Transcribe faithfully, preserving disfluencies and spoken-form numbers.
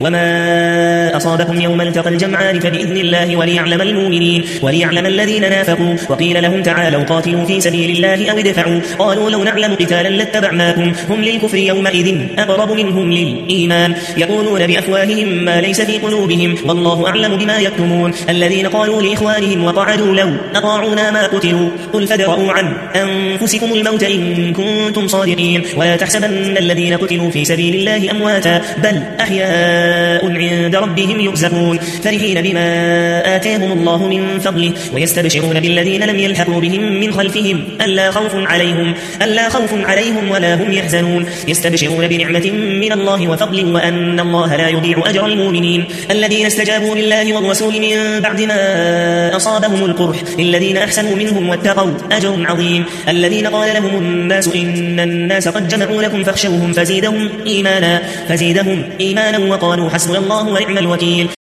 وما أصابكم يوم التقى الجمعان فبإذن الله وليعلم المؤمنين وليعلم الذين نافقوا. وقيل لهم تعالوا قاتلوا في سبيل الله أو ادفعوا قالوا لو نعلم قتالا لاتبعناكم هم للكفر يومئذ أقرب منهم للإيمان يقولون بأفواههم ما ليس في قلوبهم والله أعلم بما يكتمون. الذين قالوا لإخوانهم وقعدوا لو أطاعونا ما قتلوا قل فادرءوا عن أنفسكم الموت إن كنتم صادقين ولا تحسبن الذين قتلوا في سبيل الله أمواتا بل أحياء عند ربهم يرزقون فرحين بما آتاهم الله من فضله ويستبشرون بالذين لم يلحقوا بهم من خلفهم ألا خوف عليهم ألا خوف عليهم ولا هم يحزنون يستبشرون بنعمة من الله وفضل وأن الله لا يضيع أجر المؤمنين. الذين استجابوا لله والرسول من بعد ما أصابهم القرح للذين أحسنوا منهم واتقوا أجر عظيم. الذين قال لهم الناس إن الناس قد جمعوا لكم فاخشوهم فزيدهم إيمانا فزيدهم إيمانا وقالوا حسبنا الله ونعم الوكيل.